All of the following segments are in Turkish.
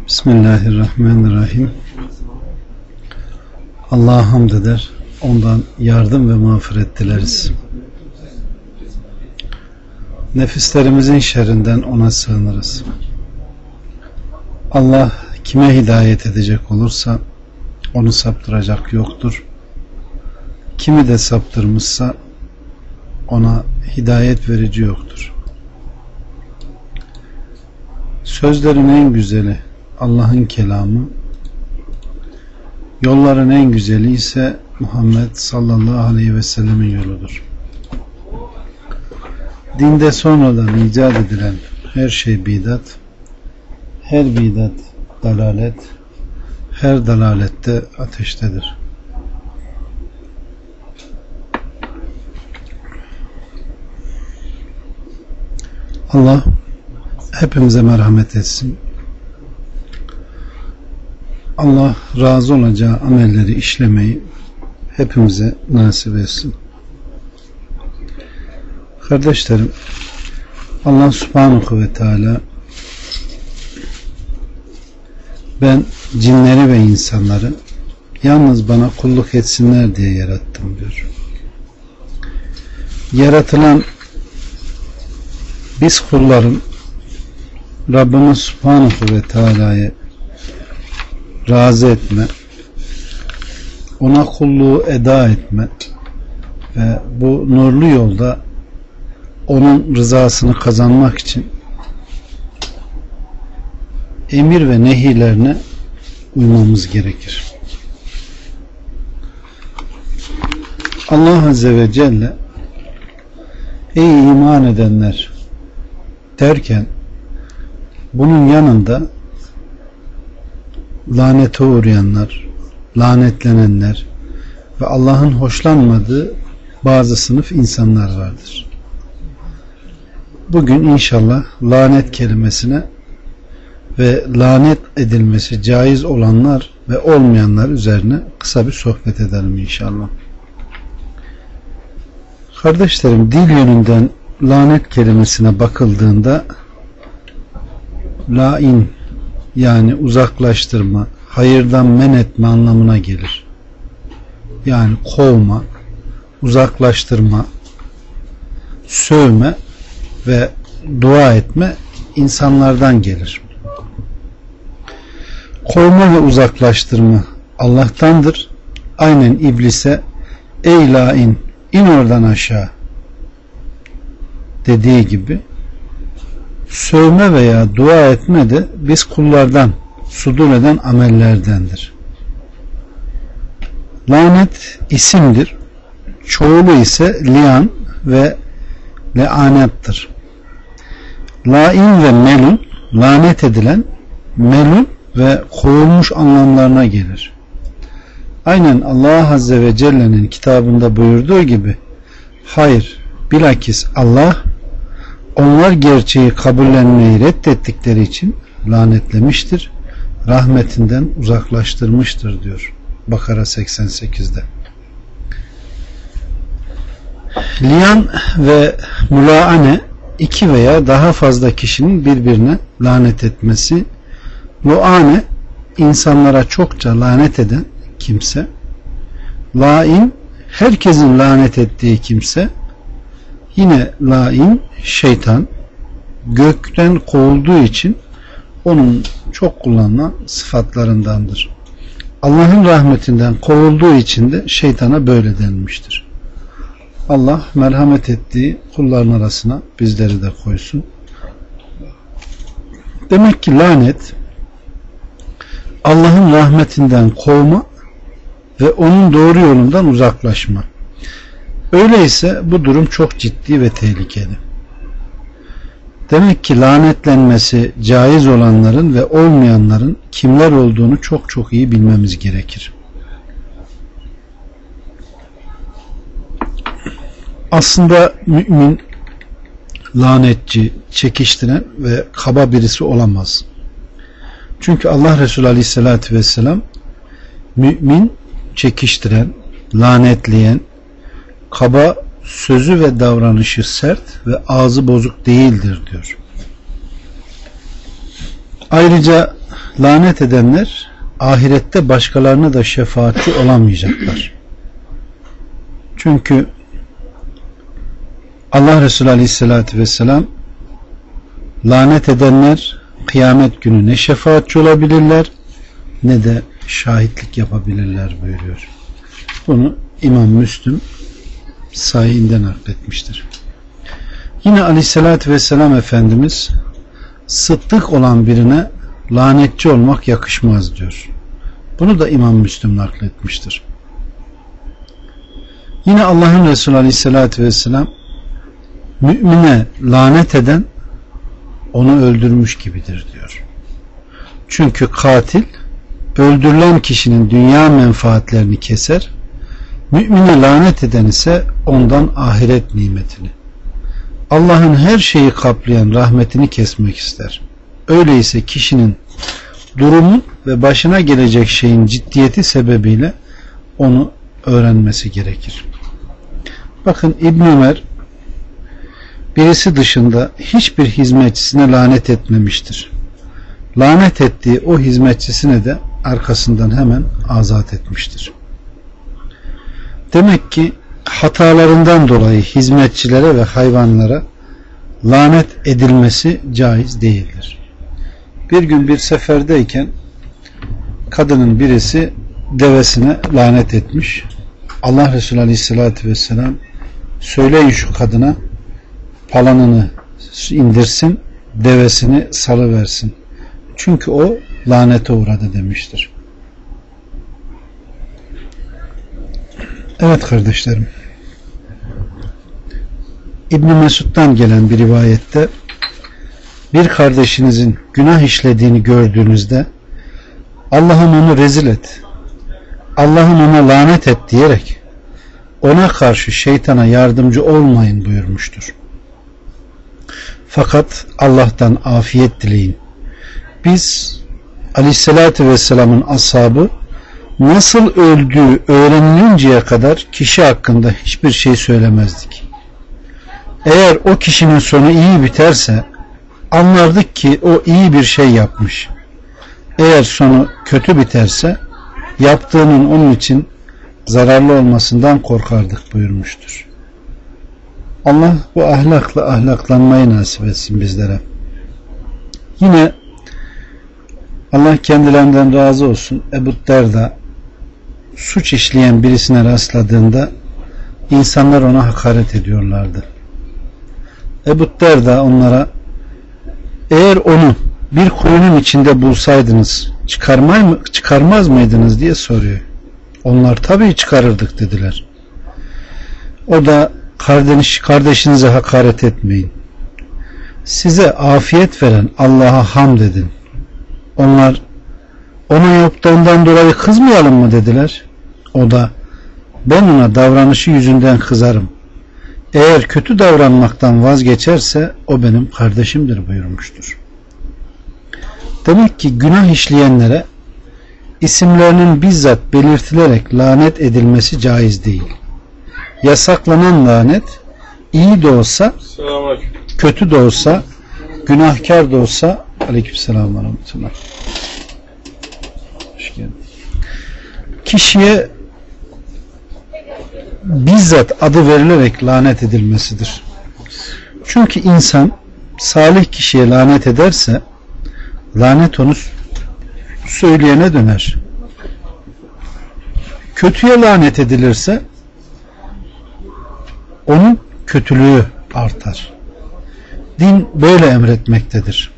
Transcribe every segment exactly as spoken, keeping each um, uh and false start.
Bismillahirrahmanirrahim. Allah'a hamd eder, ondan yardım ve mağfiret dileriz. Nefislerimizin şerrinden ona sığınırız. Allah kime hidayet edecek olursa onu saptıracak yoktur. Kimi de saptırmışsa ona hidayet verici yoktur. Sözlerin en güzeli Allah'ın kelamı, yolların en güzeli ise Muhammed sallallahu aleyhi ve sellemin yoludur. Dinde sonradan icat edilen her şey bidat, her bidat dalalet, her dalalette ateştedir. Allah hepimize merhamet etsin. Allah razı olacağı amelleri işlemeyi hepimize nasip etsin. Kardeşlerim, Allah Subhanahu ve Teala ben cinleri ve insanları yalnız bana kulluk etsinler diye yarattım diyor. Yaratılan biz kulların Rabbimiz Subhanahu ve Teala'yı razı etme, ona kulluğu eda etme ve bu nurlu yolda onun rızasını kazanmak için emir ve nehilerine uymamız gerekir. Allah Azze ve Celle ey iman edenler derken bunun yanında lanete uğrayanlar, lanetlenenler ve Allah'ın hoşlanmadığı bazı sınıf insanlar vardır. Bugün inşallah lanet kelimesine ve lanet edilmesi caiz olanlar ve olmayanlar üzerine kısa bir sohbet edelim inşallah. Kardeşlerim, dil yönünden lanet kelimesine bakıldığında lain yani uzaklaştırma, hayırdan men etme anlamına gelir. Yani kovma, uzaklaştırma, sövme ve dua etme insanlardan gelir. Kovma ve uzaklaştırma Allah'tandır. Aynen iblise ey lain in oradan aşağı dediği gibi sövme veya dua etme de biz kullardan sudur eden amellerdendir. Lanet isimdir. Çoğulu ise lian ve leanettir. Lain ve melun lanet edilen, melun ve kovulmuş anlamlarına gelir. Aynen Allah Azze ve Celle'nin kitabında buyurduğu gibi hayır, bilakis Allah onlar gerçeği kabullenmeyi reddettikleri için lanetlemiştir, rahmetinden uzaklaştırmıştır diyor Bakara seksen sekizde. Liyan ve mulaane iki veya daha fazla kişinin birbirine lanet etmesi, luane insanlara çokça lanet eden kimse, lain herkesin lanet ettiği kimse, yine lain şeytan gökten kovulduğu için onun çok kullanılan sıfatlarındandır. Allah'ın rahmetinden kovulduğu için de şeytana böyle denmiştir. Allah merhamet ettiği kulların arasına bizleri de koysun. Demek ki lanet Allah'ın rahmetinden kovma ve onun doğru yolundan uzaklaşma. Öyleyse bu durum çok ciddi ve tehlikeli. Demek ki lanetlenmesi caiz olanların ve olmayanların kimler olduğunu çok çok iyi bilmemiz gerekir. Aslında mümin lanetçi, çekiştiren ve kaba birisi olamaz. Çünkü Allah Resulü Aleyhisselatü Vesselam mümin çekiştiren, lanetleyen, kaba, sözü ve davranışı sert ve ağzı bozuk değildir diyor. Ayrıca lanet edenler ahirette başkalarına da şefaatçi olamayacaklar. Çünkü Allah Resulü Aleyhisselatü Vesselam lanet edenler kıyamet günü ne şefaatçi olabilirler ne de şahitlik yapabilirler buyuruyor. Bunu İmam Müslim sahihinden nakletmiştir. Yine Aleyhisselatü Vesselam Efendimiz sıddık olan birine lanetçi olmak yakışmaz diyor. Bunu da İmam Müslim nakletmiştir. Yine Allah'ın Resulü Aleyhisselatü Vesselam mümine lanet eden onu öldürmüş gibidir diyor. Çünkü katil öldürülen kişinin dünya menfaatlerini keser, mümine lanet eden ise ondan ahiret nimetini, Allah'ın her şeyi kaplayan rahmetini kesmek ister. Öyleyse kişinin durumu ve başına gelecek şeyin ciddiyeti sebebiyle onu öğrenmesi gerekir. Bakın İbn Ömer birisi dışında hiçbir hizmetçisine lanet etmemiştir. Lanet ettiği o hizmetçisine de arkasından hemen azat etmiştir. Demek ki hatalarından dolayı hizmetçilere ve hayvanlara lanet edilmesi caiz değildir. Bir gün bir seferdeyken kadının birisi devesine lanet etmiş. Allah Resulü Aleyhisselatü Vesselam söyleyin şu kadına palanını indirsin, devesini salıversin. Çünkü o lanete uğradı demiştir. Evet kardeşlerim, İbn Mesud'dan gelen bir rivayette bir kardeşinizin günah işlediğini gördüğünüzde Allah'ım onu rezil et, Allah'ım ona lanet et diyerek ona karşı şeytana yardımcı olmayın buyurmuştur. Fakat Allah'tan afiyet dileyin. Biz Aleyhisselatü Vesselam'ın ashabı nasıl öldüğü öğrenilinceye kadar kişi hakkında hiçbir şey söylemezdik. Eğer o kişinin sonu iyi biterse anlardık ki o iyi bir şey yapmış. Eğer sonu kötü biterse yaptığının onun için zararlı olmasından korkardık buyurmuştur. Allah bu ahlakla ahlaklanmayı nasip etsin bizlere. Yine Allah kendilerinden razı olsun, Ebu Derda suç işleyen birisine rastladığında insanlar ona hakaret ediyorlardı. Ebu Derda onlara eğer onu bir kuyunun içinde bulsaydınız çıkarmay mı, çıkarmaz mıydınız diye soruyor. Onlar tabii çıkarırdık dediler. O da kardeş, kardeşinize hakaret etmeyin. Size afiyet veren Allah'a hamd edin. Onlar ona yaptığından dolayı kızmayalım mı dediler. O da ben ona davranışı yüzünden kızarım. Eğer kötü davranmaktan vazgeçerse o benim kardeşimdir buyurmuştur. Demek ki günah işleyenlere isimlerinin bizzat belirtilerek lanet edilmesi caiz değil. Yasaklanan lanet iyi de olsa, kötü de olsa, günahkar da olsa, aleykümselam ve rahmetullah, kişiye bizzat adı verilerek lanet edilmesidir. Çünkü insan salih kişiye lanet ederse lanet onu söyleyene döner. Kötüye lanet edilirse onun kötülüğü artar. Din böyle emretmektedir.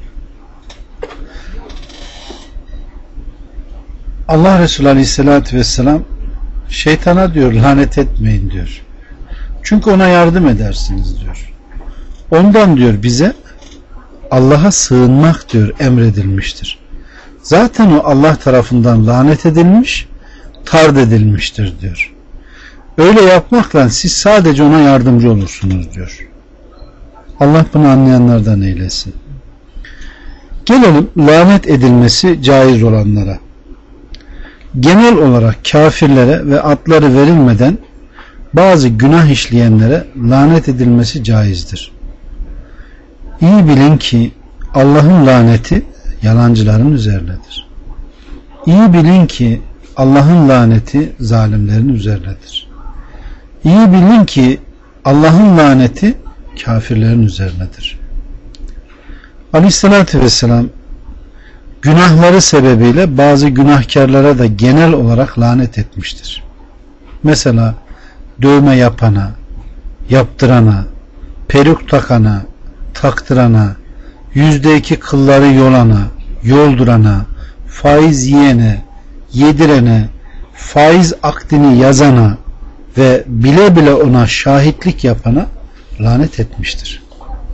Allah Resulü Aleyhisselatü Vesselam şeytana diyor lanet etmeyin diyor. Çünkü ona yardım edersiniz diyor. Ondan diyor bize Allah'a sığınmak diyor emredilmiştir. Zaten o Allah tarafından lanet edilmiş, tard edilmiştir diyor. Öyle yapmakla siz sadece ona yardımcı olursunuz diyor. Allah bunu anlayanlardan eylesin. Gelelim lanet edilmesi caiz olanlara. Genel olarak kafirlere ve adları verilmeden bazı günah işleyenlere lanet edilmesi caizdir. İyi bilin ki Allah'ın laneti yalancıların üzerinedir. İyi bilin ki Allah'ın laneti zalimlerin üzerinedir. İyi bilin ki Allah'ın laneti kafirlerin üzerinedir. Aleyhissalatü vesselam günahları sebebiyle bazı günahkarlara da genel olarak lanet etmiştir. Mesela dövme yapana, yaptırana, peruk takana, taktırana, yüzde iki kılları yolana, yoldurana, faiz yiyene, yedirene, faiz akdini yazana ve bile bile ona şahitlik yapana lanet etmiştir.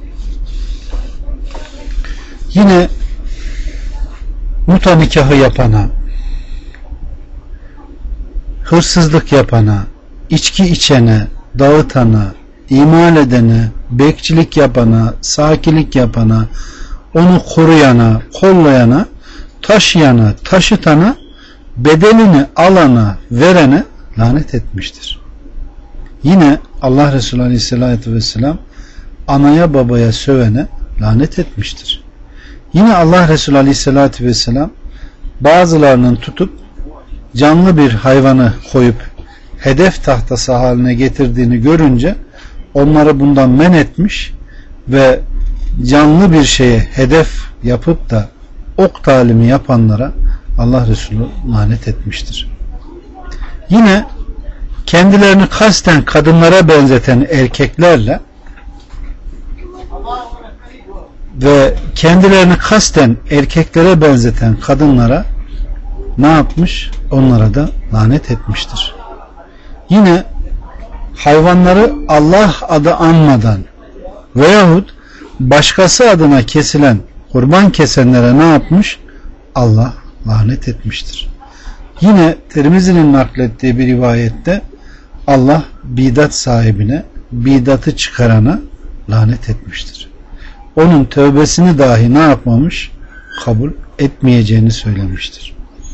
Yine muta nikahı yapana, hırsızlık yapana, içki içene, dağıtana, imal edene, bekçilik yapana, sakilik yapana, onu koruyana, kollayana, taşıyana, taşıtana, bedelini alana, verene lanet etmiştir. Yine Allah Resulü Aleyhisselatü Vesselam anaya babaya sövene lanet etmiştir. Yine Allah Resulü Aleyhisselatü Vesselam bazılarının tutup canlı bir hayvanı koyup hedef tahtası haline getirdiğini görünce onları bundan men etmiş ve canlı bir şeye hedef yapıp da ok talimi yapanlara Allah Resulü lanet etmiştir. Yine kendilerini kasten kadınlara benzeten erkeklerle ve kendilerini kasten erkeklere benzeten kadınlara ne yapmış? Onlara da lanet etmiştir. Yine hayvanları Allah adı anmadan veyahut başkası adına kesilen, kurban kesenlere ne yapmış? Allah lanet etmiştir. Yine Tirmizi'nin naklettiği bir rivayette Allah bidat sahibine, bidatı çıkarana lanet etmiştir. Onun tövbesini dahi ne yapmamış? Kabul etmeyeceğini söylemiştir.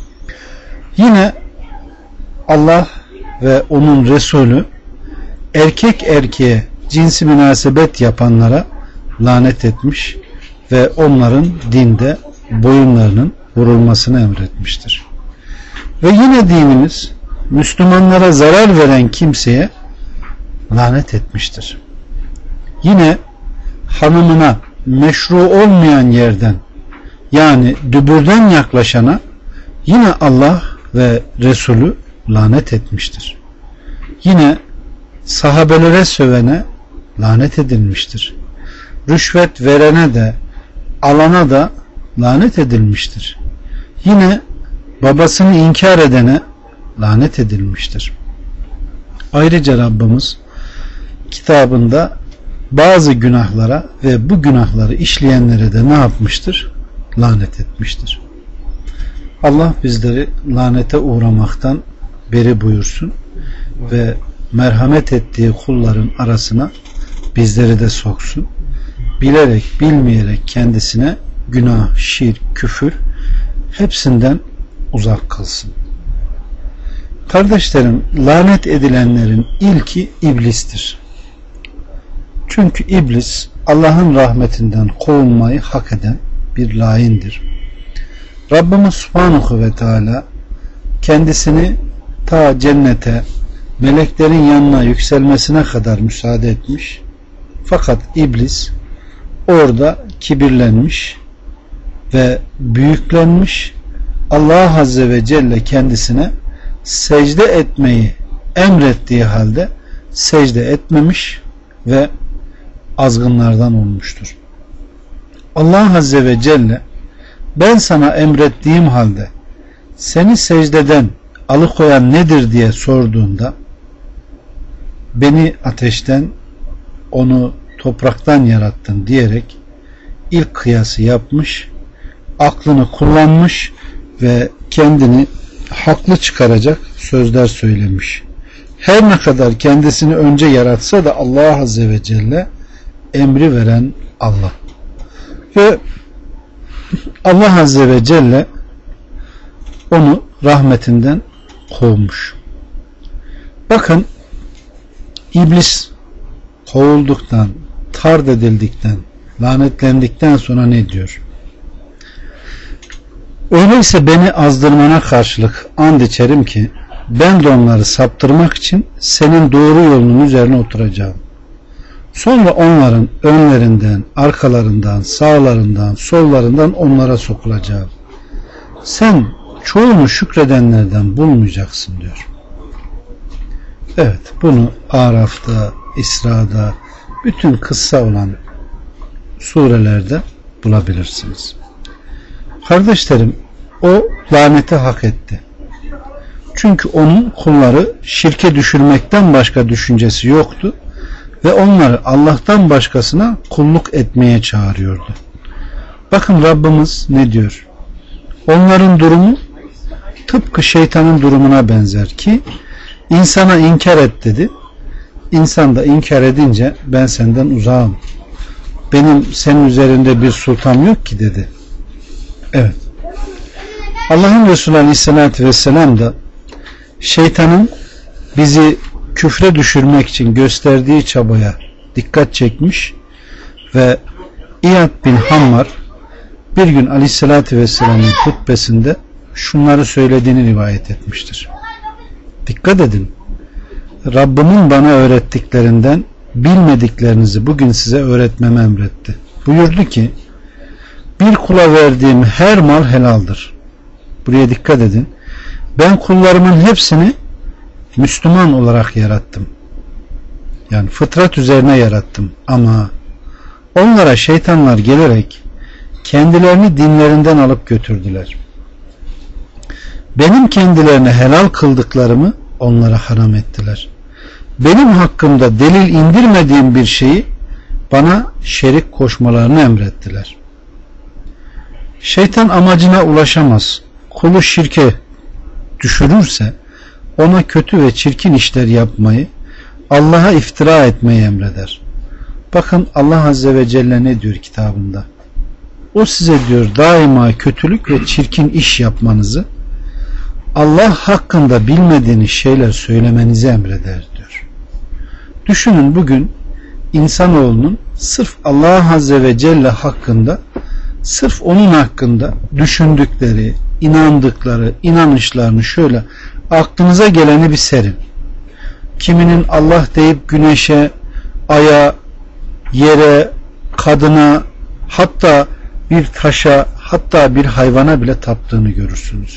Yine Allah ve onun Resulü erkek erkeğe cinsi münasebet yapanlara lanet etmiş ve onların dinde boyunlarının vurulmasını emretmiştir. Ve yine dinimiz Müslümanlara zarar veren kimseye lanet etmiştir. Yine hanımına meşru olmayan yerden, yani dübürden yaklaşana yine Allah ve Resulü lanet etmiştir. Yine sahabelere sövene lanet edilmiştir. Rüşvet verene de alana da lanet edilmiştir. Yine babasını inkar edene lanet edilmiştir. Ayrıca Rabbimiz kitabında bazı günahlara ve bu günahları işleyenlere de ne yapmıştır? Lanet etmiştir. Allah bizleri lanete uğramaktan beri buyursun ve merhamet ettiği kulların arasına bizleri de soksun. Bilerek bilmeyerek kendisine günah, şirk, küfür hepsinden uzak kılsın. Kardeşlerim, lanet edilenlerin ilki iblistir. Çünkü iblis Allah'ın rahmetinden kovulmayı hak eden bir laindir. Rabbimiz Subhanahu ve Teala kendisini ta cennete meleklerin yanına yükselmesine kadar müsaade etmiş. Fakat iblis orada kibirlenmiş ve büyüklenmiş. Allah Azze ve Celle kendisine secde etmeyi emrettiği halde secde etmemiş ve azgınlardan olmuştur. Allah Azze ve Celle ben sana emrettiğim halde seni secdeden alıkoyan nedir diye sorduğunda beni ateşten, onu topraktan yarattın diyerek ilk kıyası yapmış, aklını kullanmış ve kendini haklı çıkaracak sözler söylemiş. Her ne kadar kendisini önce yaratsa da Allah Azze ve Celle emri veren Allah. Ve Allah Azze ve Celle onu rahmetinden kovmuş. Bakın, iblis kovulduktan, tard edildikten, lanetlendikten sonra ne diyor? Öyleyse beni azdırmana karşılık and içerim ki ben de onları saptırmak için senin doğru yolunun üzerine oturacağım. Sonra onların önlerinden, arkalarından, sağlarından, sollarından onlara sokulacağım. Sen çoğunu şükredenlerden bulmayacaksın diyor. Evet, bunu Araf'ta, İsra'da, bütün kıssa olan surelerde bulabilirsiniz. Kardeşlerim, o laneti hak etti. Çünkü onun kulları şirke düşürmekten başka düşüncesi yoktu ve onları Allah'tan başkasına kulluk etmeye çağırıyordu. Bakın Rabbimiz ne diyor? Onların durumu tıpkı şeytanın durumuna benzer ki insana inkar et dedi. İnsan da inkar edince ben senden uzağım. Benim senin üzerinde bir sultan yok ki dedi. Evet. Allah'ın Resulü Aleyhisselatü Vesselam da şeytanın bizi küfre düşürmek için gösterdiği çabaya dikkat çekmiş ve İyad bin Hammar bir gün Aleyhisselatü Vesselam'ın hutbesinde şunları söylediğini rivayet etmiştir. Dikkat edin. Rabbimin bana öğrettiklerinden bilmediklerinizi bugün size öğretmemi emretti. Buyurdu ki bir kula verdiğim her mal helaldir. Buraya dikkat edin. Ben kullarımın hepsini Müslüman olarak yarattım. Yani fıtrat üzerine yarattım. Ama onlara şeytanlar gelerek kendilerini dinlerinden alıp götürdüler. Benim kendilerine helal kıldıklarımı onlara haram ettiler. Benim hakkımda delil indirmediğim bir şeyi bana şerik koşmalarını emrettiler. Şeytan amacına ulaşamaz. Kulu şirke düşürürse ona kötü ve çirkin işler yapmayı, Allah'a iftira etmeyi emreder. Bakın Allah Azze ve Celle ne diyor kitabında? O size diyor daima kötülük ve çirkin iş yapmanızı, Allah hakkında bilmediğiniz şeyler söylemenizi emreder diyor. Düşünün bugün insanoğlunun sırf Allah Azze ve Celle hakkında, sırf onun hakkında düşündükleri, inandıkları, inanışlarını şöyle aklınıza geleni bir serin. Kiminin Allah deyip güneşe, aya, yere, kadına, hatta bir taşa, hatta bir hayvana bile taptığını görürsünüz.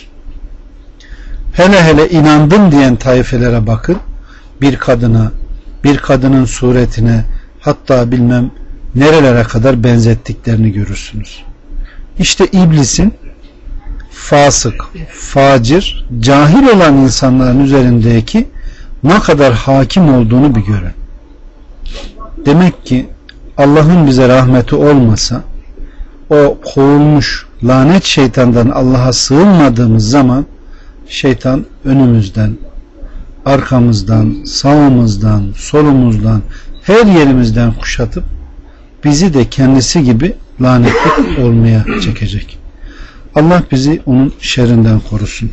Hele hele inandım diyen taifelere bakın, bir kadına, bir kadının suretine, hatta bilmem nerelere kadar benzettiklerini görürsünüz. İşte iblisin fasık, facir, cahil olan insanların üzerindeki ne kadar hakim olduğunu bir görün. Demek ki Allah'ın bize rahmeti olmasa, o kovulmuş lanet şeytandan Allah'a sığınmadığımız zaman şeytan önümüzden, arkamızdan, sağımızdan, solumuzdan, her yerimizden kuşatıp bizi de kendisi gibi lanetlik olmaya çekecek. Allah bizi onun şerrinden korusun.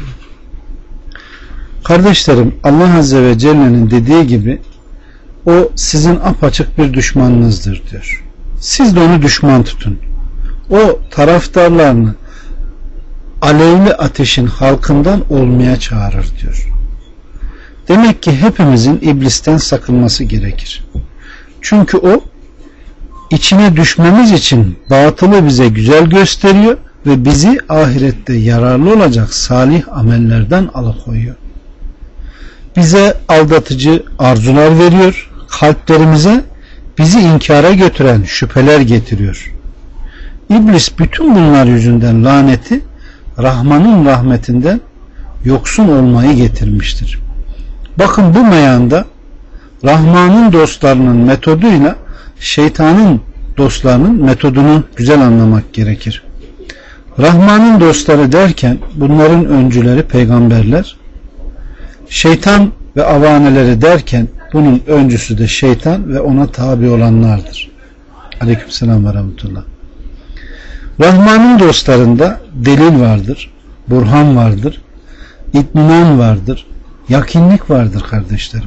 Kardeşlerim, Allah Azze ve Celle'nin dediği gibi o sizin apaçık bir düşmanınızdır diyor. Siz de onu düşman tutun. O taraftarlarını alevli ateşin halkından olmaya çağırır diyor. Demek ki hepimizin iblisten sakınması gerekir. Çünkü o içine düşmemiz için batılı bize güzel gösteriyor ve bizi ahirette yararlı olacak salih amellerden alıkoyuyor. Bize aldatıcı arzular veriyor, kalplerimize bizi inkara götüren şüpheler getiriyor. İblis bütün bunlar yüzünden laneti Rahman'ın rahmetinden yoksun olmayı getirmiştir. Bakın bu meyanda Rahman'ın dostlarının metoduyla şeytanın dostlarının metodunu güzel anlamak gerekir. Rahman'ın dostları derken bunların öncüleri peygamberler, şeytan ve avaneleri derken bunun öncüsü de şeytan ve ona tabi olanlardır. Aleykümselam ve rahmetullah. Rahman'ın dostlarında delil vardır, burhan vardır, itminan vardır, yakinlik vardır kardeşlerim.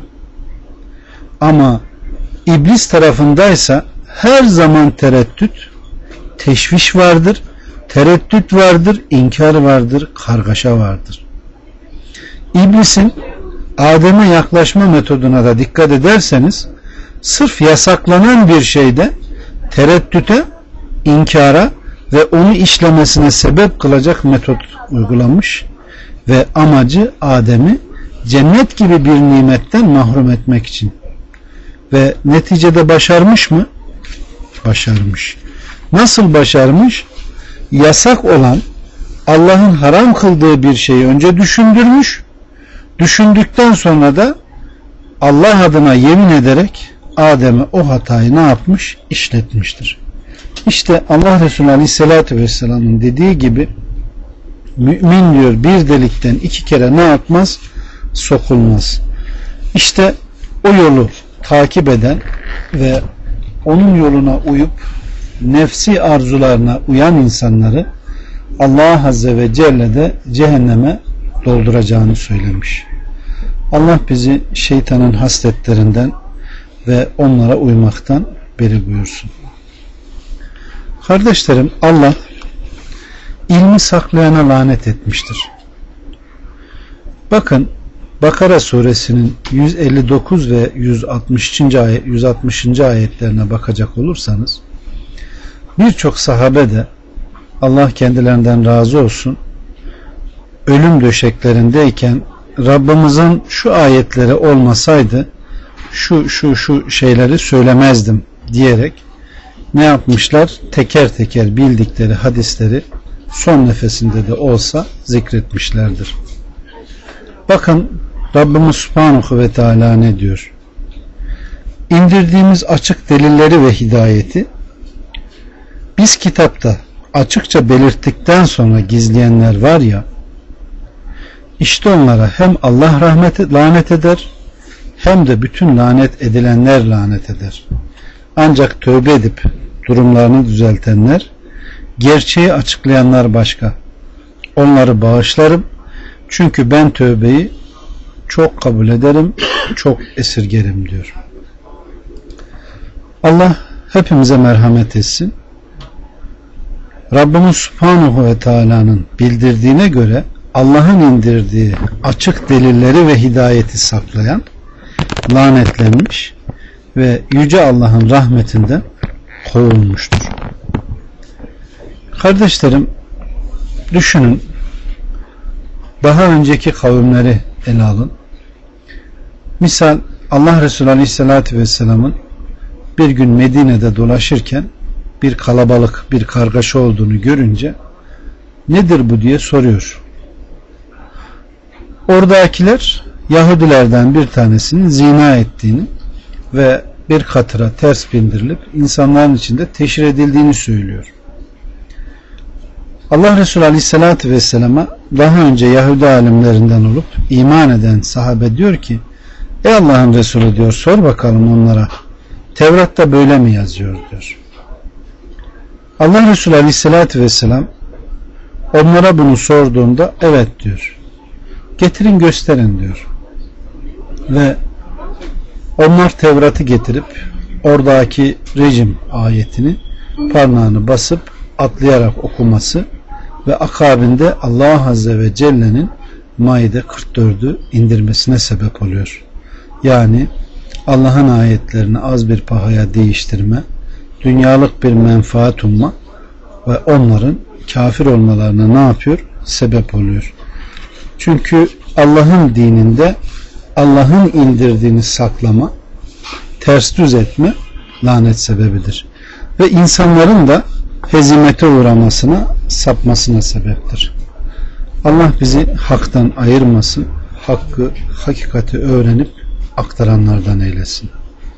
Ama iblis tarafındaysa her zaman tereddüt, teşviş vardır tereddüt vardır, inkar vardır, kargaşa vardır. İblisin Adem'e yaklaşma metoduna da dikkat ederseniz, sırf yasaklanan bir şeyde tereddüte, inkara ve onu işlemesine sebep kılacak metot uygulamış ve amacı Adem'i cennet gibi bir nimetten mahrum etmek için. Ve neticede başarmış mı? Başarmış. Nasıl başarmış? Yasak olan, Allah'ın haram kıldığı bir şeyi önce düşündürmüş, düşündükten sonra da Allah adına yemin ederek Adem'e o hatayı ne yapmış? İşletmiştir. İşte Allah Resulü Aleyhisselatü Vesselam'ın dediği gibi, mümin diyor bir delikten iki kere ne yapmaz? Sokulmaz. İşte o yolu takip eden ve onun yoluna uyup nefsi arzularına uyan insanları Allah Azze ve Celle de cehenneme dolduracağını söylemiş. Allah bizi şeytanın hasletlerinden ve onlara uymaktan beri buyursun. Kardeşlerim, Allah ilmi saklayana lanet etmiştir. Bakın, Bakara suresinin yüz elli dokuz ve yüz altmışıncı ayet, yüz altmışıncı ayetlerine bakacak olursanız, birçok sahabe de Allah kendilerinden razı olsun, ölüm döşeklerindeyken Rabbimizin şu ayetleri olmasaydı şu şu şu şeyleri söylemezdim diyerek ne yapmışlar? Teker teker bildikleri hadisleri son nefesinde de olsa zikretmişlerdir. Bakın Rabbimiz Subhanahu ve Teala ne diyor? İndirdiğimiz açık delilleri ve hidayeti biz kitapta açıkça belirttikten sonra gizleyenler var ya, işte onlara hem Allah rahmeti lanet eder hem de bütün lanet edilenler lanet eder. Ancak tövbe edip durumlarını düzeltenler, gerçeği açıklayanlar başka. Onları bağışlarım. Çünkü ben tövbeyi çok kabul ederim, çok esirgerim diyor. Allah hepimize merhamet etsin. Rabbimiz Subhanahu ve Teala'nın bildirdiğine göre Allah'ın indirdiği açık delilleri ve hidayeti saklayan lanetlenmiş ve Yüce Allah'ın rahmetinden kovulmuştur. Kardeşlerim, düşünün, daha önceki kavimleri ele alın. Misal Allah Resulü Aleyhisselatü Vesselam'ın bir gün Medine'de dolaşırken bir kalabalık, bir kargaşa olduğunu görünce nedir bu diye soruyor. Oradakiler Yahudilerden bir tanesinin zina ettiğini ve bir katıra ters bindirilip insanların içinde teşhir edildiğini söylüyor. Allah Resulü Aleyhisselatü Vesselam'a daha önce Yahudi alimlerinden olup iman eden sahabe diyor ki, ey Allah'ın Resulü diyor, sor bakalım onlara, Tevrat'ta böyle mi yazıyor diyor. Allah Resulü Aleyhisselatü Vesselam onlara bunu sorduğunda evet diyor. Getirin gösterin diyor. Ve onlar Tevrat'ı getirip oradaki rejim ayetini parmağını basıp atlayarak okuması ve akabinde Allah Azze ve Celle'nin Maide kırk dördü indirmesine sebep oluyor. Yani Allah'ın ayetlerini az bir pahaya değiştirme, dünyalık bir menfaat umma ve onların kafir olmalarına ne yapıyor? Sebep oluyor. Çünkü Allah'ın dininde Allah'ın indirdiğini saklama, ters düz etme lanet sebebidir. Ve insanların da hezimete uğramasına, sapmasına sebeptir. Allah bizi haktan ayırmasın, hakkı, hakikati öğrenip aktaranlardan eylesin.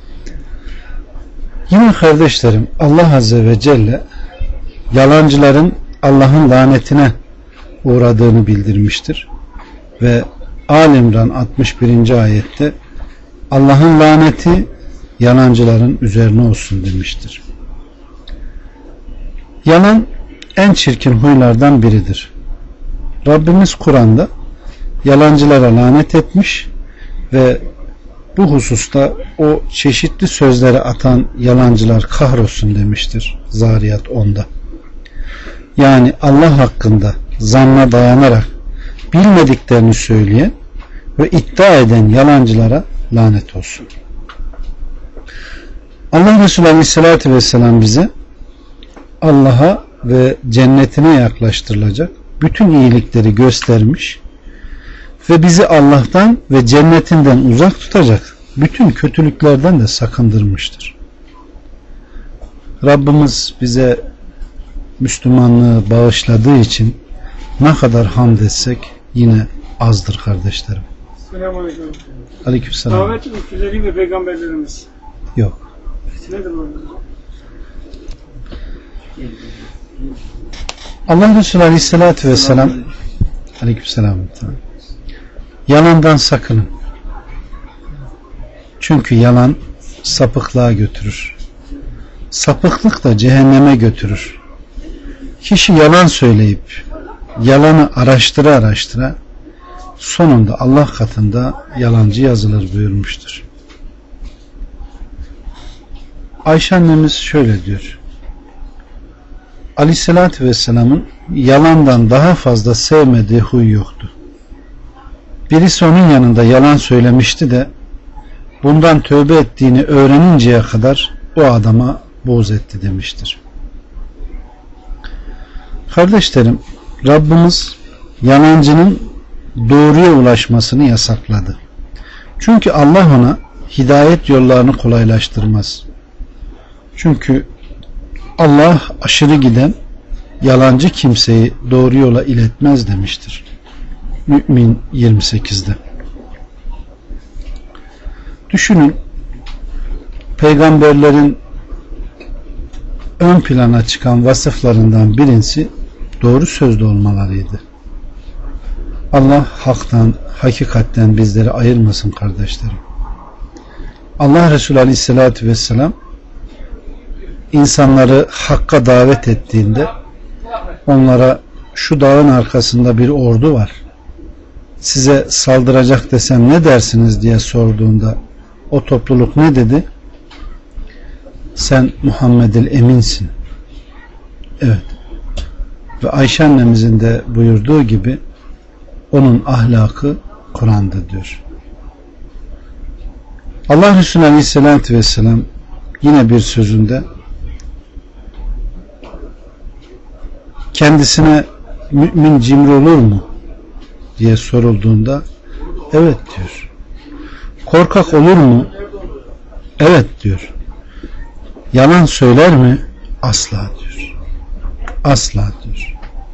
Yine kardeşlerim, Allah Azze ve Celle yalancıların Allah'ın lanetine uğradığını bildirmiştir. Ve Al-İmran altmış birinci ayette Allah'ın laneti yalancıların üzerine olsun demiştir. Yalan en çirkin huylardan biridir. Rabbimiz Kur'an'da yalancılara lanet etmiş ve bu hususta o çeşitli sözleri atan yalancılar kahrolsun demiştir Zariyat onda. Yani Allah hakkında zanna dayanarak bilmediklerini söyleyen ve iddia eden yalancılara lanet olsun. Allah Resulü Aleyhisselatü Vesselam bize Allah'a ve cennetine yaklaştırılacak bütün iyilikleri göstermiş ve bizi Allah'tan ve cennetinden uzak tutacak bütün kötülüklerden de sakındırmıştır. Rabbimiz bize Müslümanlığı bağışladığı için ne kadar hamd etsek yine azdır kardeşlerim. Selamünaleyküm. Aleykümselam. Davet ülkeleri ve peygamberlerimiz. Yok. Nedir bu? Allah Resulü Aleyhisselatü Vesselam Aleykümselam. Yalandan sakının. Çünkü yalan sapıklığa götürür. Sapıklık da cehenneme götürür. Kişi yalan söyleyip yalanı araştıra araştıra sonunda Allah katında yalancı yazılır buyurmuştur. Ayşe annemiz şöyle diyor: Aleyhisselatü Vesselam'ın yalandan daha fazla sevmediği huy yoktu. Birisi onun yanında yalan söylemişti de bundan tövbe ettiğini öğreninceye kadar o adama buğz etti demiştir. Kardeşlerim, Rabbimiz yalancının doğruya ulaşmasını yasakladı. Çünkü Allah ona hidayet yollarını kolaylaştırmaz. Çünkü Allah aşırı giden yalancı kimseyi doğru yola iletmez demiştir. Mü'min yirmi sekizde. Düşünün, peygamberlerin ön plana çıkan vasıflarından birincisi doğru sözlü olmalarıydı. Allah haktan, hakikatten bizleri ayırmasın kardeşlerim. Allah Resulü Aleyhisselatü Vesselam insanları hakka davet ettiğinde onlara şu dağın arkasında bir ordu var, size saldıracak desem ne dersiniz diye sorduğunda o topluluk ne dedi? Sen Muhammed'il Eminsin. Evet. Ve Ayşe annemizin de buyurduğu gibi onun ahlakı Kur'an'da diyor. Allah Resulü Aleyhisselatü Vesselam yine bir sözünde kendisine mümin cimri olur mu diye sorulduğunda evet diyor. Korkak olur mu? Evet diyor. Yalan söyler mi? Asla diyor. Asla diyor.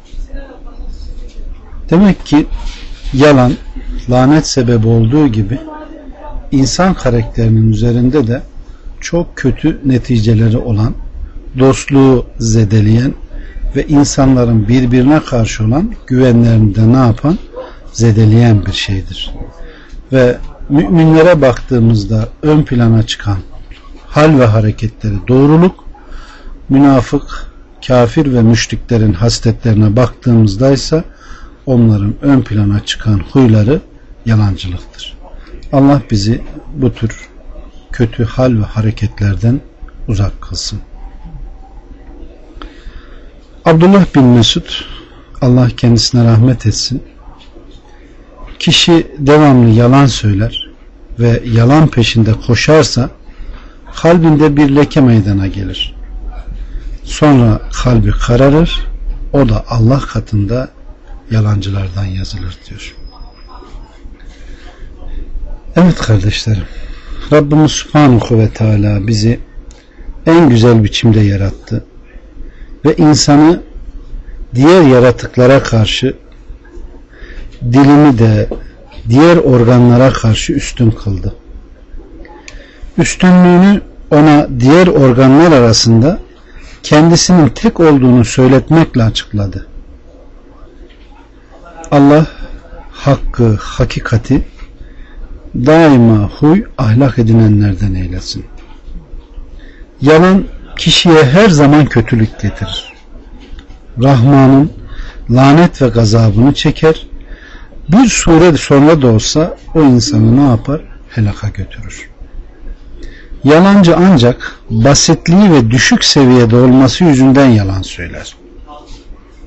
Demek ki yalan lanet sebebi olduğu gibi insan karakterinin üzerinde de çok kötü neticeleri olan, dostluğu zedeleyen ve insanların birbirine karşı olan güvenlerini de ne yapan? Zedeleyen bir şeydir. Ve müminlere baktığımızda ön plana çıkan hal ve hareketleri doğruluk, münafık, kafir ve müşriklerin hasletlerine baktığımızda ise onların ön plana çıkan huyları yalancılıktır. Allah bizi bu tür kötü hal ve hareketlerden uzak kılsın. Abdullah bin Mesud, Allah kendisine rahmet etsin, kişi devamlı yalan söyler ve yalan peşinde koşarsa kalbinde bir leke meydana gelir. Sonra kalbi kararır, o da Allah katında yalancılardan yazılır diyor. Evet kardeşlerim, Rabbimiz Subhanahu ve Teala bizi en güzel biçimde yarattı ve insanı diğer yaratıklara karşı dilini de diğer organlara karşı üstün kıldı. Üstünlüğünü ona diğer organlar arasında kendisinin tek olduğunu söyletmekle açıkladı. Allah hakkı, hakikati daima huy, ahlak edinenlerden eylesin. Yalan kişiye her zaman kötülük getirir. Rahman'ın lanet ve gazabını çeker. Bir sure sonra da olsa o insanı ne yapar? Helaka götürür. Yalancı ancak basitliği ve düşük seviyede olması yüzünden yalan söyler.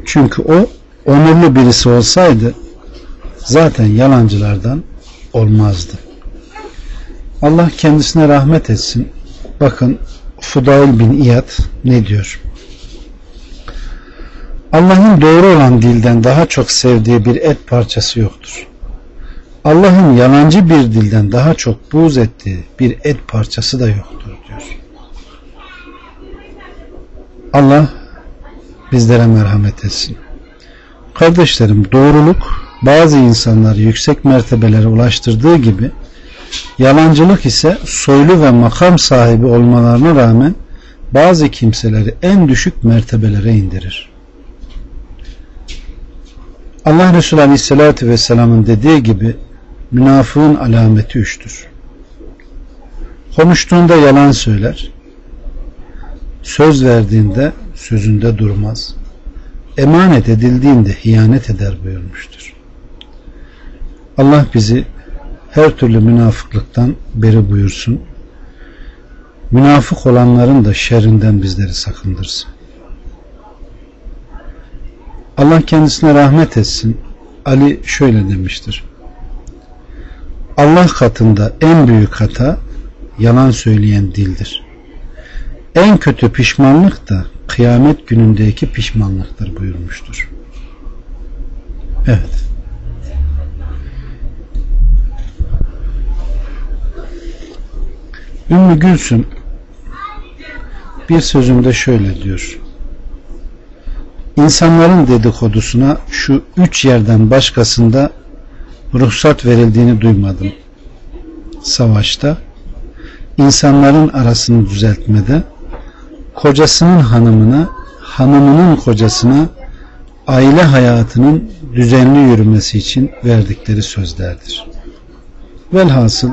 Çünkü o onurlu birisi olsaydı zaten yalancılardan olmazdı. Allah kendisine rahmet etsin. Bakın Fudayl bin İyad ne diyor? Allah'ın doğru olan dilden daha çok sevdiği bir et parçası yoktur. Allah'ın yalancı bir dilden daha çok buğz ettiği bir et parçası da yoktur diyor. Allah bizlere merhamet etsin. Kardeşlerim, doğruluk bazı insanları yüksek mertebelere ulaştırdığı gibi yalancılık ise soylu ve makam sahibi olmalarına rağmen bazı kimseleri en düşük mertebelere indirir. Allah Resulü Aleyhisselatü Vesselam'ın dediği gibi münafığın alameti üçtür. Konuştuğunda yalan söyler, söz verdiğinde sözünde durmaz, emanet edildiğinde hiyanet eder buyurmuştur. Allah bizi her türlü münafıklıktan beri buyursun. Münafık olanların da şerrinden bizleri sakındırsın. Allah kendisine rahmet etsin. Ali şöyle demiştir: Allah katında en büyük hata yalan söyleyen dildir. En kötü pişmanlık da kıyamet günündeki pişmanlıktır buyurmuştur. Evet. Ümmü Gülsüm bir sözünde şöyle diyor: İnsanların dedikodusuna şu üç yerden başkasında ruhsat verildiğini duymadım. Savaşta, insanların arasını düzeltmede, kocasının hanımına, hanımının kocasına aile hayatının düzenli yürümesi için verdikleri sözlerdir. Velhasıl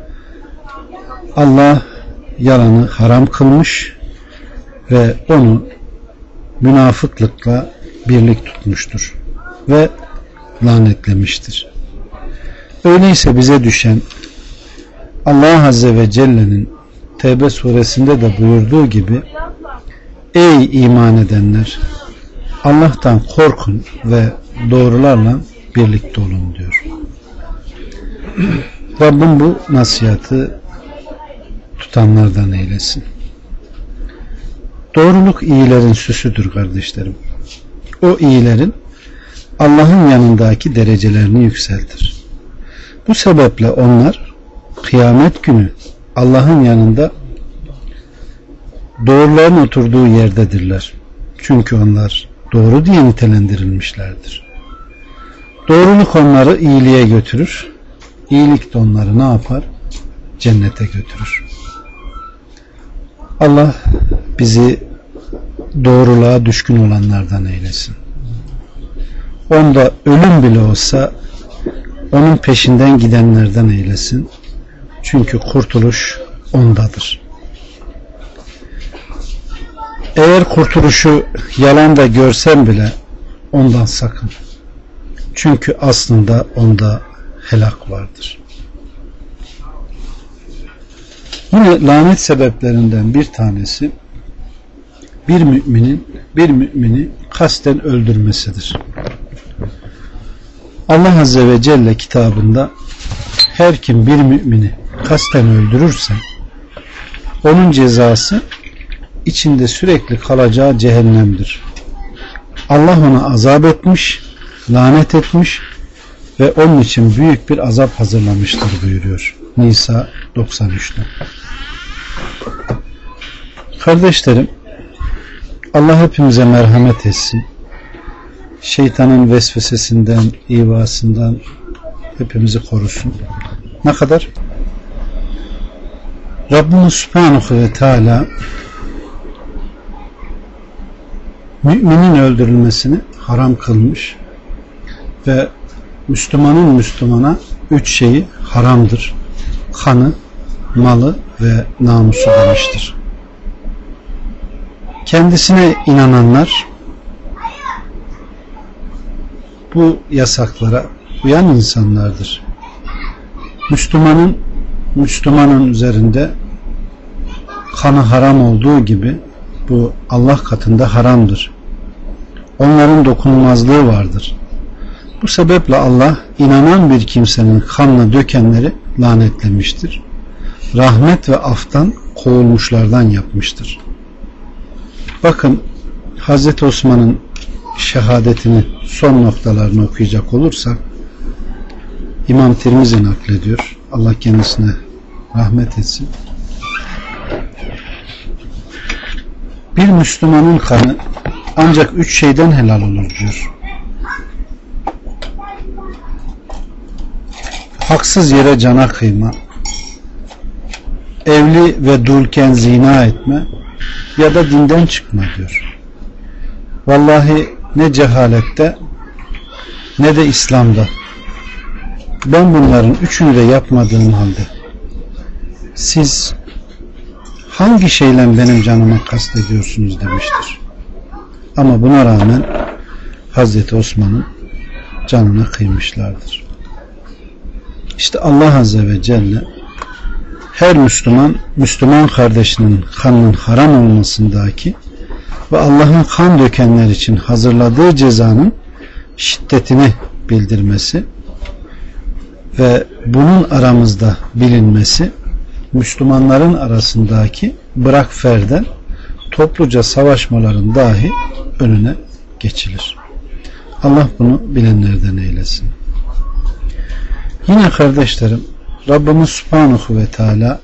Allah yalanı haram kılmış ve onu münafıklıkla birlik tutmuştur ve lanetlemiştir. Öyleyse bize düşen Allah Azze ve Celle'nin Tevbe suresinde de buyurduğu gibi: ey iman edenler, Allah'tan korkun ve doğrularla birlikte olun diyor. Rabbim bu nasihatı tutanlardan eylesin. Doğruluk iyilerin süsüdür kardeşlerim. O iyilerin Allah'ın yanındaki derecelerini yükseltir. Bu sebeple onlar kıyamet günü Allah'ın yanında doğruların oturduğu yerdedirler. Çünkü onlar doğru diye nitelendirilmişlerdir. Doğruluk onları iyiliğe götürür. İyilik de onları ne yapar? Cennete götürür. Allah bizi doğruluğa düşkün olanlardan eylesin. Onda ölüm bile olsa onun peşinden gidenlerden eylesin. Çünkü kurtuluş ondadır. Eğer kurtuluşu yalanda görsen bile ondan sakın. Çünkü aslında onda helak vardır. Yine lanet sebeplerinden bir tanesi bir müminin bir mümini kasten öldürmesidir. Allah Azze ve Celle kitabında her kim bir mümini kasten öldürürse onun cezası içinde sürekli kalacağı cehennemdir. Allah ona azap etmiş, lanet etmiş ve onun için büyük bir azap hazırlamıştır buyuruyor Nisa doksan üçte. Kardeşlerim, Allah hepimize merhamet etsin. Şeytanın vesvesesinden, ivasından hepimizi korusun. Ne kadar? Rabbimiz Subhanahu ve Teala müminin öldürülmesini haram kılmış ve Müslümanın Müslümana üç şeyi haramdır: kanı, malı ve namusu demiştir. Kendisine inananlar bu yasaklara uyan insanlardır. Müslümanın Müslümanın üzerinde kanı haram olduğu gibi bu Allah katında haramdır. onların dokunulmazlığı vardır. Bu sebeple Allah inanan bir kimsenin kanını dökenleri lanetlemiştir. Rahmet ve aftan kovulmuşlardan yapmıştır. Bakın Hazreti Osman'ın şehadetini son noktalarını okuyacak olursak İmam Tirmizi naklediyor. Allah kendisine rahmet etsin. Bir Müslümanın kanı ancak üç şeyden helal olur diyor. Haksız yere cana kıyma, evli ve dulken zina etme ya da dinden çıkma diyor. Vallahi ne cehalette ne de İslam'da ben bunların üçünü de yapmadığım halde siz hangi şeyle benim canıma kastediyorsunuz demiştir. Ama buna rağmen Hazreti Osman'ın canına kıymışlardır. İşte Allah Azze ve Celle her Müslüman, Müslüman kardeşinin kanının haram olmasındaki ve Allah'ın kan dökenler için hazırladığı cezanın şiddetini bildirmesi ve bunun aramızda bilinmesi Müslümanların arasındaki bırak ferden topluca savaşmaların dahi önüne geçilir. Allah bunu bilenlerden eylesin. Yine kardeşlerim Rabbimiz Subhanahu ve Teala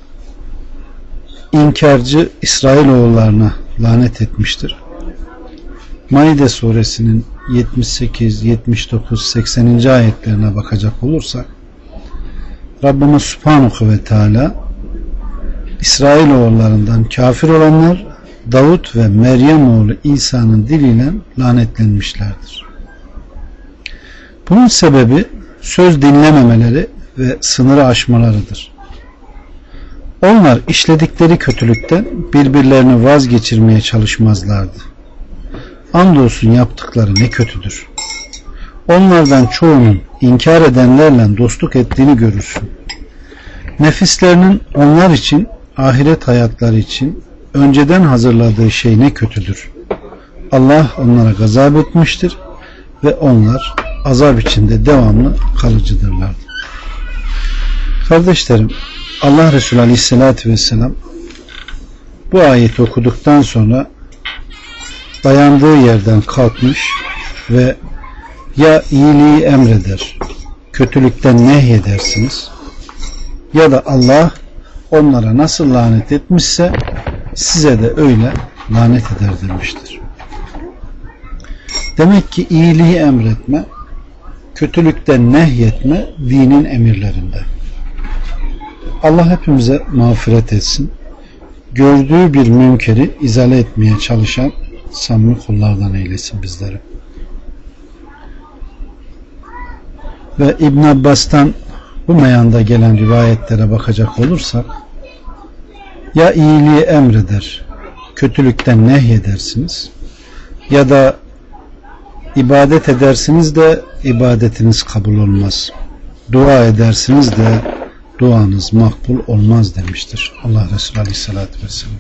inkarcı İsrailoğullarına lanet etmiştir. Maide suresinin yetmiş sekiz, yetmiş dokuz, sekseninci ayetlerine bakacak olursak Rabbimiz Subhanahu ve Teala İsrailoğullarından kafir olanlar Davut ve Meryem oğlu İsa'nın diliyle lanetlenmişlerdir. Bunun sebebi söz dinlememeleri ve sınırı aşmalarıdır. Onlar işledikleri kötülükten birbirlerini vazgeçirmeye çalışmazlardı. Andolsun yaptıkları ne kötüdür. Onlardan çoğunun inkar edenlerle dostluk ettiğini görürsün. Nefislerinin onlar için, ahiret hayatları için önceden hazırladığı şey ne kötüdür. Allah onlara gazap etmiştir ve onlar azap içinde devamlı kalıcıdırlar. Kardeşlerim, Allah Resulü Aleyhisselatü Vesselam bu ayeti okuduktan sonra dayandığı yerden kalkmış ve ya iyiliği emreder, kötülükten nehyedersiniz ya da Allah onlara nasıl lanet etmişse size de öyle lanet eder demiştir. Demek ki iyiliği emretme, kötülükten nehyetme dinin emirlerinde. Allah hepimize mağfiret etsin. Gördüğü bir münkeri izale etmeye çalışan samimi kullardan eylesin bizleri. Ve İbn Abbas'tan bu meyanda gelen rivayetlere bakacak olursak ya iyiliği emreder, kötülükten nehyedersiniz ya da ibadet edersiniz de ibadetiniz kabul olmaz. Dua edersiniz de duanız makbul olmaz demiştir Allah Resulü Aleyhisselatü Vesselam.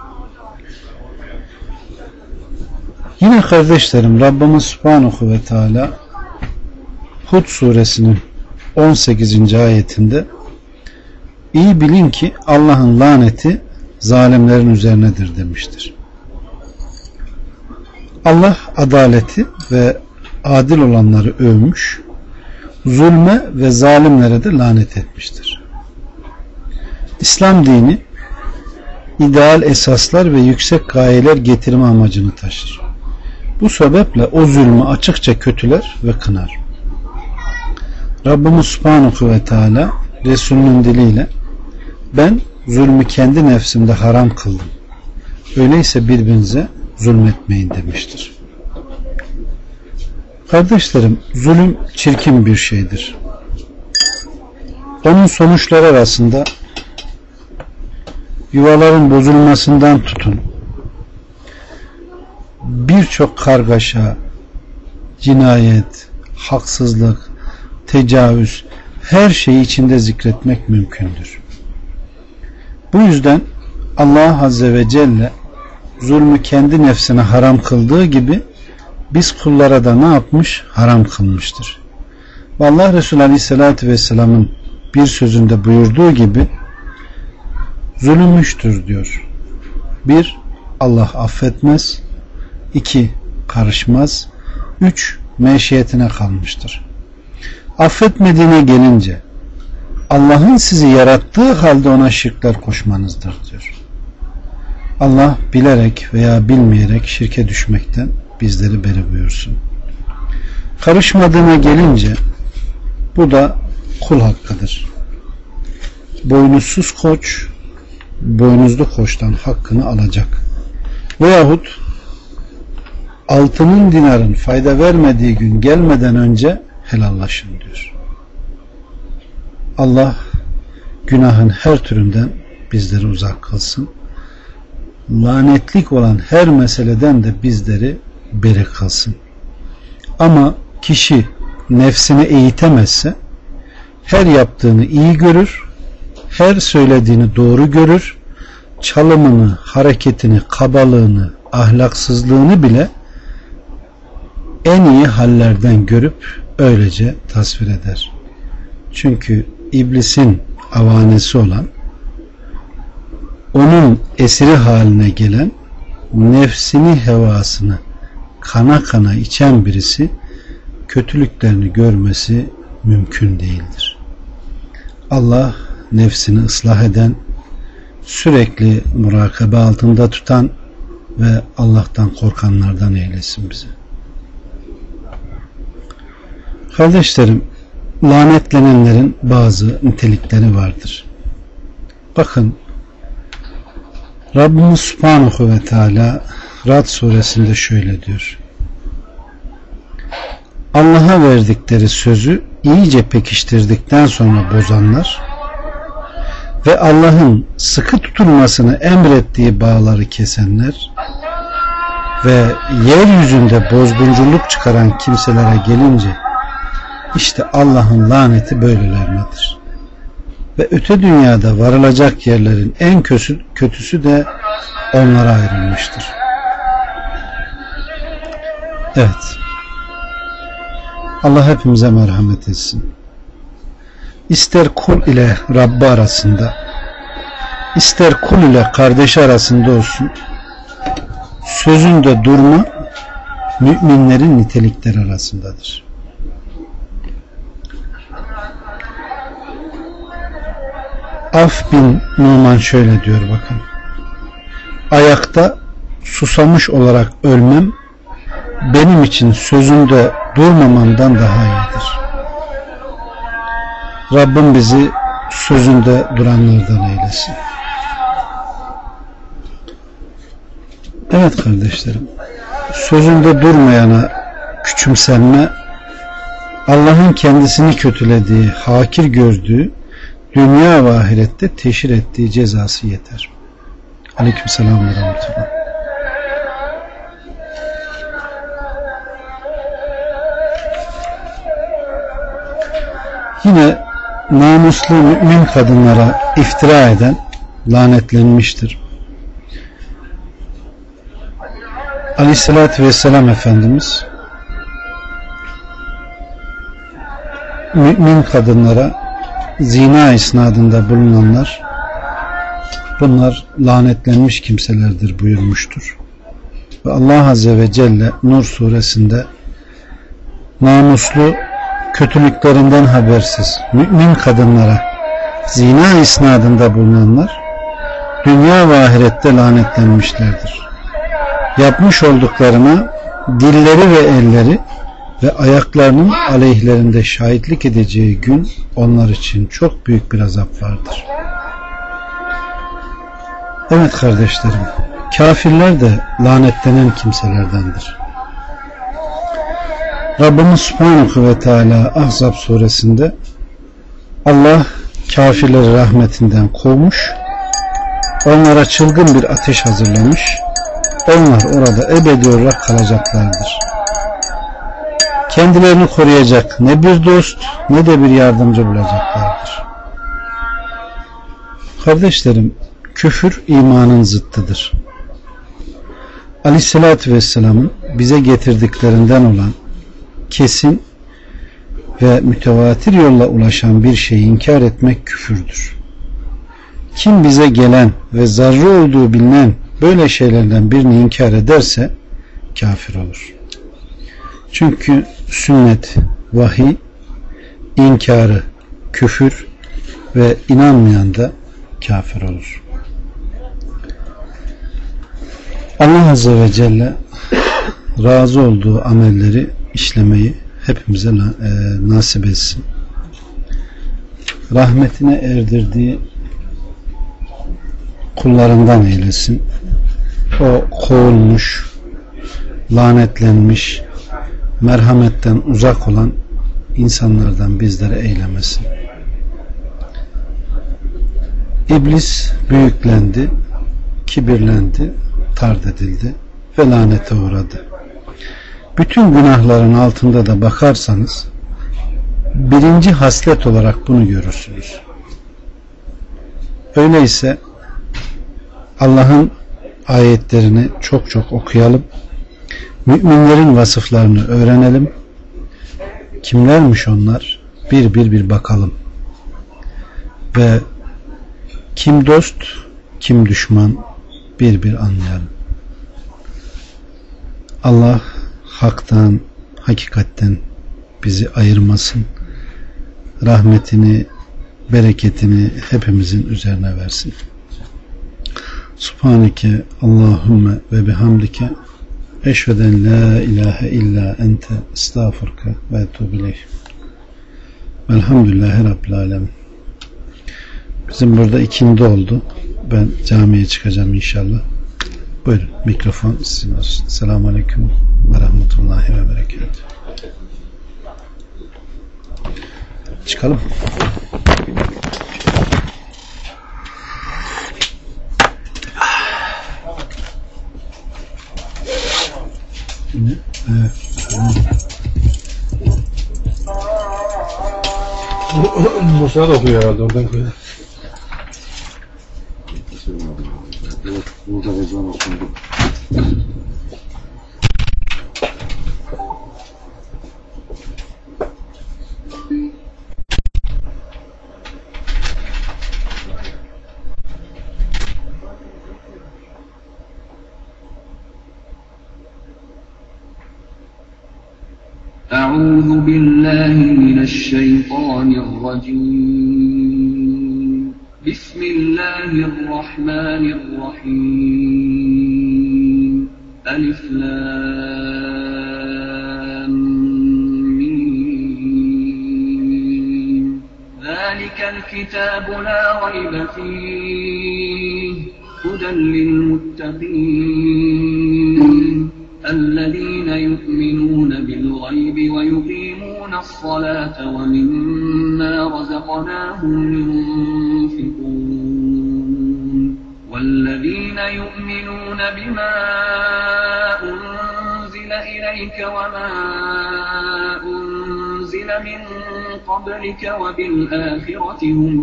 Yine kardeşlerim Rabbimiz Subhanahu ve Teala Hud suresinin on sekizinci ayetinde iyi bilin ki Allah'ın laneti zalimlerin üzerinedir demiştir. Allah adaleti ve adil olanları övmüş, zulme ve zalimlere de lanet etmiştir. İslam dini ideal esaslar ve yüksek gayeler getirme amacını taşır. Bu sebeple o zulmü açıkça kötüler ve kınar. Rabbimiz Subhanahu ve Teala Resulünün diliyle ben zulmü kendi nefsimde haram kıldım. Öyleyse birbirinize zulmetmeyin demiştir. Kardeşlerim, zulüm çirkin bir şeydir. Onun sonuçları arasında yuvaların bozulmasından tutun, birçok kargaşa, cinayet, haksızlık, tecavüz, her şeyi içinde zikretmek mümkündür. Bu yüzden Allah Azze ve Celle zulmü kendi nefsine haram kıldığı gibi biz kullara da ne yapmış? Haram kılmıştır. Ve Allah Resulü Aleyhisselatü Vesselam'ın bir sözünde buyurduğu gibi zulümüştür diyor. Bir, Allah affetmez. İki, karışmaz. Üç, meşiyetine kalmıştır. Affetmediğine gelince Allah'ın sizi yarattığı halde ona şirkler koşmanızdır diyor. Allah bilerek veya bilmeyerek şirke düşmekten bizleri beri buyursun. Karışmadığına gelince bu da kul hakkıdır. Boynuzsuz koç boynuzlu koçtan hakkını alacak. Veyahut altının dinarın fayda vermediği gün gelmeden önce helallaşın diyor. Allah günahın her türünden bizleri uzak kılsın. Lanetlik olan her meseleden de bizleri beri kılsın. Ama kişi nefsini eğitemezse her yaptığını iyi görür, her söylediğini doğru görür, çalımını, hareketini, kabalığını, ahlaksızlığını bile en iyi hallerden görüp öylece tasvir eder. Çünkü iblisin avanesi olan, onun esiri haline gelen, nefsini, hevasını kana kana içen birisi kötülüklerini görmesi mümkün değildir. Allah nefsini ıslah eden, sürekli murakabe altında tutan ve Allah'tan korkanlardan eylesin bizi. Kardeşlerim, lanetlenenlerin bazı nitelikleri vardır. Bakın, Rabbimiz Subhanahu ve Teala Rad suresinde şöyle diyor: Allah'a verdikleri sözü iyice pekiştirdikten sonra bozanlar ve Allah'ın sıkı tutulmasını emrettiği bağları kesenler ve yeryüzünde bozgunculuk çıkaran kimselere gelince işte Allah'ın laneti böylelerinedir. Ve öte dünyada varılacak yerlerin en kötüsü, kötüsü de onlara ayrılmıştır. Evet. Allah hepimize merhamet etsin. İster kul ile Rabbi arasında, ister kul ile kardeşi arasında olsun, sözünde durma müminlerin nitelikleri arasındadır. Af bin Numan şöyle diyor, bakın: ayakta susamış olarak ölmem benim için sözünde durmamamdan daha iyidir. Rabbim bizi sözünde duranlardan eylesin. Evet kardeşlerim, sözünde durmayana küçümsenme, Allah'ın kendisini kötülediği, hakir gördüğü, dünya ve ahirette teşhir ettiği cezası yeter. Aleykümselam ve rahmetullah. Yine namuslu mümin kadınlara iftira eden lanetlenmiştir. Aleyhissalatü vesselam Efendimiz mümin kadınlara zina isnadında bulunanlar bunlar lanetlenmiş kimselerdir buyurmuştur. Ve Allah Azze ve Celle Nur suresinde namuslu, kötülüklerinden habersiz mümin kadınlara zina isnadında bulunanlar dünya ve ahirette lanetlenmişlerdir. Yapmış olduklarına dilleri ve elleri ve ayaklarının aleyhlerinde şahitlik edeceği gün onlar için çok büyük bir azap vardır. Evet kardeşlerim, kafirler de lanetlenen kimselerdendir. Rabbimiz Subhanahu ve Teala Ahzab suresinde Allah kafirleri rahmetinden kovmuş, onlara çılgın bir ateş hazırlamış, onlar orada ebedi olarak kalacaklardır. Kendilerini koruyacak ne bir dost ne de bir yardımcı bulacaklardır. Kardeşlerim, küfür imanın zıttıdır. Aleyhisselatü Vesselam'ın bize getirdiklerinden olan kesin ve mütevatir yolla ulaşan bir şeyi inkar etmek küfürdür. Kim bize gelen ve zarrı olduğu bilinen böyle şeylerden birini inkar ederse kafir olur. Çünkü sünnet, vahiy, inkarı küfür ve inanmayan da kafir olur. Allah Azze ve Celle razı olduğu amelleri işlemeyi hepimize e, nasip etsin. Rahmetine erdirdiği kullarından eylesin. O kovulmuş, lanetlenmiş, merhametten uzak olan insanlardan bizlere eylemesin. İblis büyüklendi, kibirlendi, tard edildi ve lanete uğradı. Bütün günahların altında da bakarsanız birinci haslet olarak bunu görürsünüz. Öyleyse Allah'ın ayetlerini çok çok okuyalım. Müminlerin vasıflarını öğrenelim. Kimlermiş onlar? Bir bir bir bakalım. Ve kim dost, kim düşman bir bir anlayalım. Allah haktan, hakikatten bizi ayırmasın. Rahmetini, bereketini hepimizin üzerine versin. Subhaneke Allahümme ve bihamdike eşveden la ilahe illa ente estağfurke ve etûbü ileyh. Elhamdülillahi Rabbil alemin. Bizim burada ikindi oldu. Ben camiye çıkacağım inşallah. Buyurun, mikrofon sizin olsun. Selamun Aleyküm ve Rahmetullahi ve Berekatuhu. Çıkalım. Yine, evet. Boşa da okuyor herhalde, oradan koyuyor. Burada ezan okundu. أعوذ بالله من الشيطان الرجيم بسم الله الرحمن الرحيم ألف لام ميم ذلك الكتاب لا ريب فيه هدى للمتقين الذين يؤمنون بالغيب ويقيمون الصلاة ومما رزقناهم ينفقون والذين يؤمنون بما أنزل إليك وما أنزل من قبلك وبالآخرة هم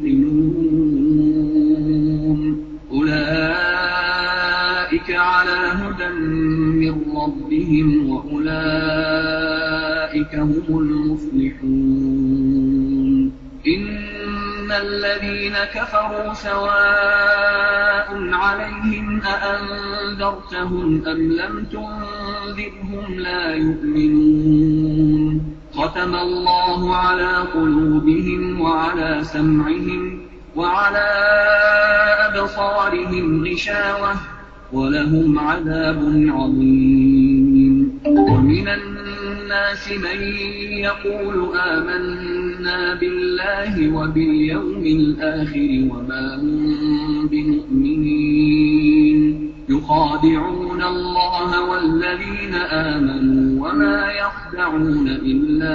يوقنون أولئك على هدى من ربهم وأولئك هم المفلحون إن الذين كفروا سواء عليهم أأنذرتهم أم لم تنذرهم لا يؤمنون ختم الله على قلوبهم وعلى سمعهم وعلى أبصارهم غشاوة ولهم عذاب عظيم ومن الناس من يقول آمنا بالله وباليوم الآخر وما هم بمؤمنين يخادعون الله والذين آمنوا وما يخدعون إلا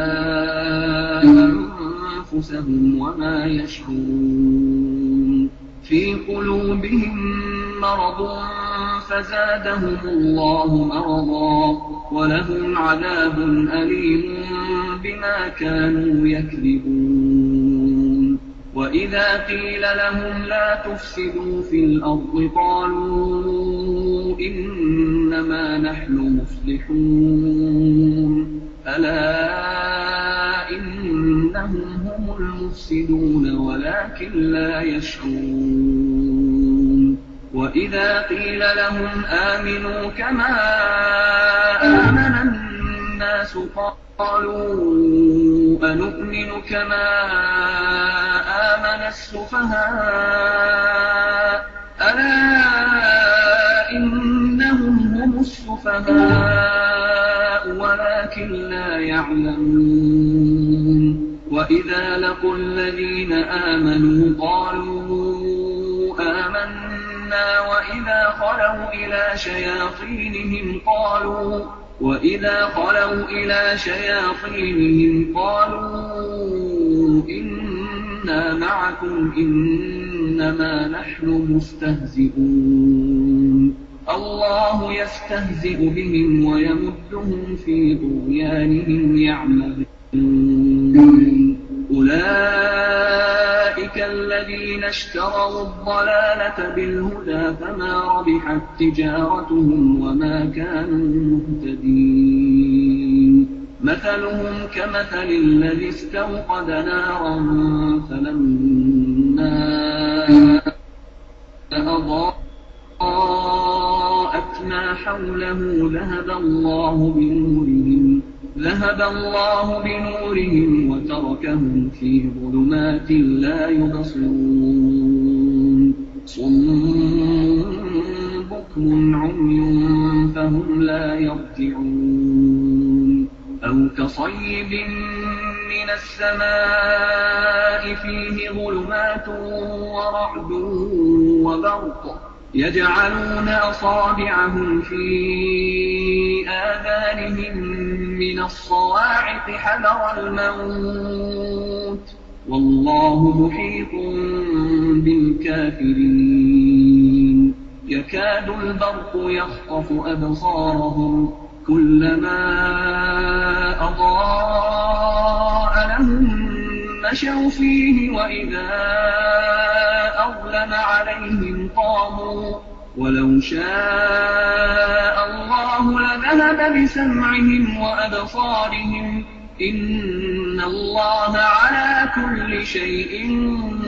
أنفسهم وما يشعرون في قلوبهم مرض فزادهم الله مرضا ولهم عذاب أليم بما كانوا يكذبون وإذا قيل لهم لا تفسدوا في الأرض قالوا إن إنما نحن مصلحون ألا إنهم هم المفسدون ولكن لا يشعرون وإذا قيل لهم آمنوا كما آمن الناس قالوا أنؤمن كما آمن السفهاء ألا إنهم هم السفهاء ولكن لا يعلمون وإذا لقوا الذين آمنوا قالوا آمنا وإذا خلوا إلى شياطينهم قالوا وإذا خلوا إلى شياطينهم قالوا إنا معكم إنما نحن مستهزئون الله يستهزئ بهم ويمدهم في طغيانهم يعمهون أولئك الذين اشتروا الضلالة بالهدى فما ربحت تجارتهم وما كانوا مهتدين مثلهم كمثل الذي استوقد نارا فلما أضاءت ما حوله ذهب الله بنورهم ذهب الله بنورهم وتركهم في ظلمات لا يبصرون صم بكم عمي فهم لا يرجعون أو كصيب من السماء فيه ظلمات ورعد وبرق يجعلون أصابعهم في آذانهم من الصواعق حذر الموت والله محيط بالكافرين يكاد البرق يخطف أبصارهم كلما أضاء لهم مشوا فيه وإذا أظلم عليهم قاموا ولو شاء الله لذهب بسمعهم وأبصارهم إن الله على كل شيء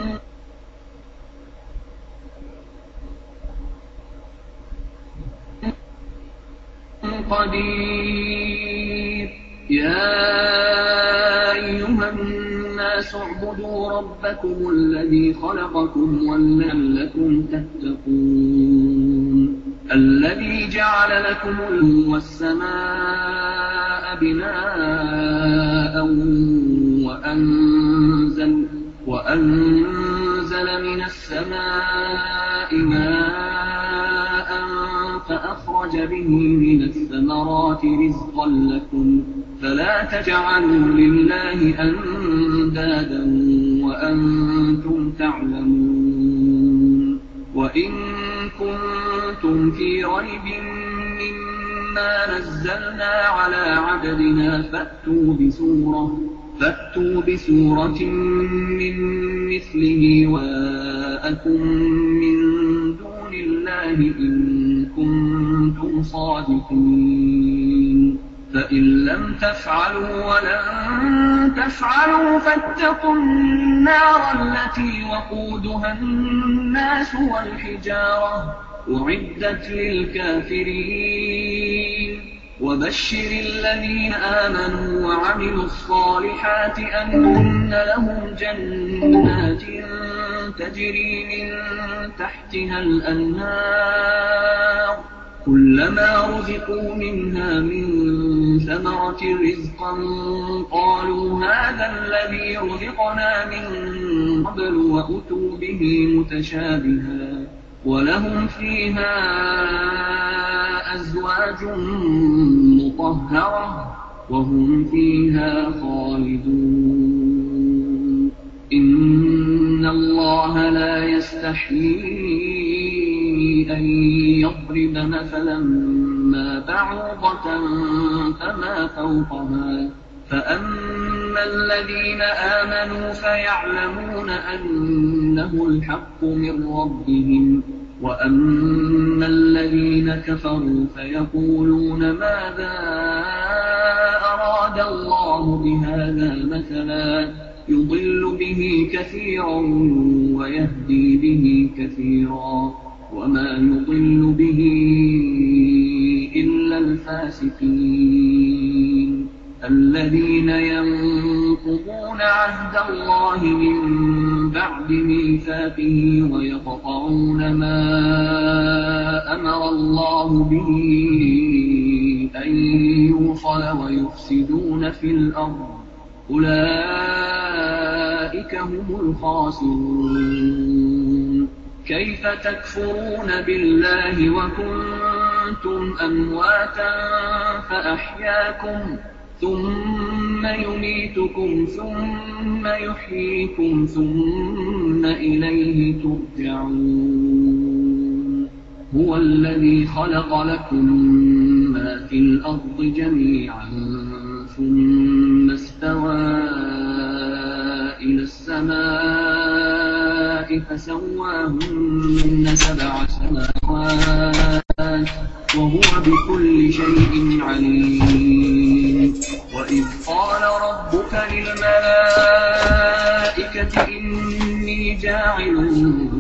قدير يا أيها الناس اعبدوا ربكم الذي خلقكم ولعلكم تتقون الذي جعل لكم الأرض والسماء بناء وأنزل, وأنزل من السماء ماء فأخرج به من الثمرات رزقا لكم فلا تجعلوا لله أندادا وأنتم تعلمون وإن كنتم في ريب مما نزلنا على عبدنا فأتوا بسورة فأتوا بسورة من مثله وأكن من دون الله إن كنتم صادقين فإن لم تفعلوا ولن تفعلوا فاتقوا النار التي وقودها الناس والحجارة أعدت للكافرين وبشر الذين آمنوا وعملوا الصالحات أن لهم جنات تجري من تحتها الأنهار كلما رزقوا منها من ثمرة رزقا قالوا هذا الذي رزقنا من قبل وأتوا به متشابها ولهم فيها أزواج مطهرة وهم فيها خالدون إن الله لا يستحيي أن يضرب مثلا ما بعوضة فما فوقها فأما الذين آمنوا فيعلمون أنه الحق من ربهم وأما الذين كفروا فيقولون ماذا أراد الله بهذا مثلا يضل به كثيرا ويهدي به كثيرا وما يضل به إلا الفاسقين الذين ينقضون عهد الله من بعد ميثاقه ويقطعون ما أمر الله به أن يوصل ويفسدون في الأرض أولئك هم الخاسرون كيف تكفرون بالله وكنتم أمواتا فأحياكم ثم يميتكم ثم يحييكم ثم إليه ترجعون هو الذي خلق لكم ما في الأرض جميعا ثم استوى إلى السماء فسواهن سبع سماوات وهو بكل شيء عليم وإذ قال ربك للملائكة إني جاعل